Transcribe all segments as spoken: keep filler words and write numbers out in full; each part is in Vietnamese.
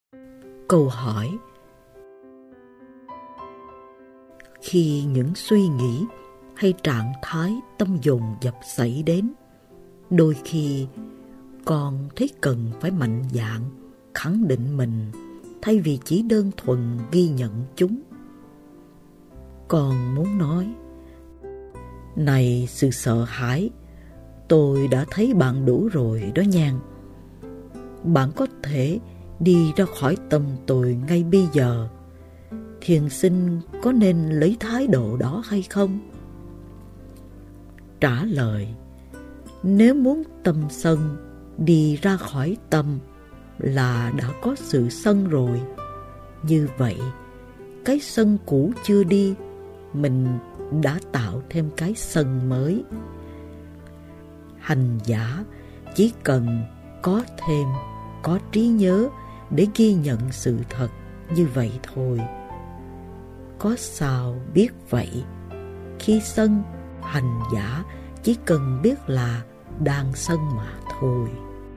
Câu hỏi: khi những suy nghĩ hay trạng thái tâm dồn dập xảy đến, đôi khi con thấy cần phải mạnh dạn khẳng định mình thay vì chỉ đơn thuần ghi nhận chúng. Con muốn nói: này sự sợ hãi, tôi đã thấy bạn đủ rồi đó nha. Bạn có thể đi ra khỏi tâm tôi ngay bây giờ. Thiền sinh có nên lấy thái độ đó hay không? Trả lời: nếu muốn tâm sân đi ra khỏi tâm là đã có sự sân rồi. Như vậy, cái sân cũ chưa đi, mình đã tạo thêm cái sân mới. Hành giả chỉ cần có thêm, có trí nhớ để ghi nhận sự thật như vậy thôi. Có sao biết vậy? Khi sân, hành giả chỉ cần biết là đang sân mà thôi.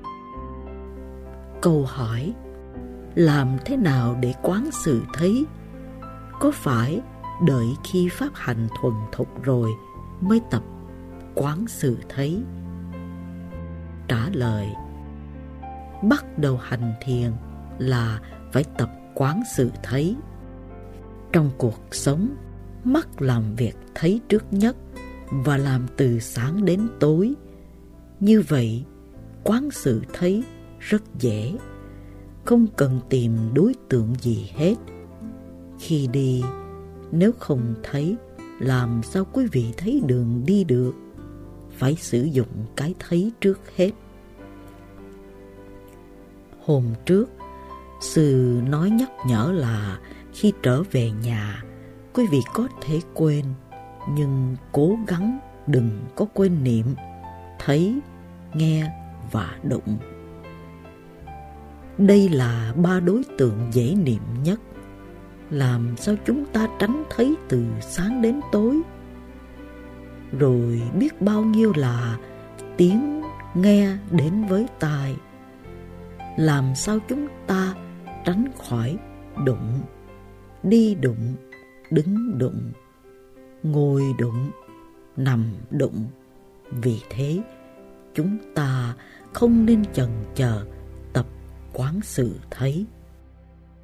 Câu hỏi: làm thế nào để quán sự thấy? Có phải đợi khi pháp hành thuần thục rồi mới tập quán sự thấy? Trả lời: bắt đầu hành thiền là phải tập quán sự thấy. Trong cuộc sống, mắt làm việc thấy trước nhất và làm từ sáng đến tối. Như vậy, quán sự thấy rất dễ, không cần tìm đối tượng gì hết. Khi đi, nếu không thấy, làm sao quý vị thấy đường đi được? Phải sử dụng cái thấy trước hết. Hôm trước, sư nói nhắc nhở là khi trở về nhà, quý vị có thể quên, nhưng cố gắng đừng có quên niệm, thấy, nghe và đụng. Đây là ba đối tượng dễ niệm nhất. Làm sao chúng ta tránh thấy từ sáng đến tối? Rồi biết bao nhiêu là tiếng nghe đến với tai. Làm sao chúng ta tránh khỏi đụng, đi đụng, đứng đụng, ngồi đụng, nằm đụng? Vì thế, chúng ta không nên chần chờ tập quán sự thấy.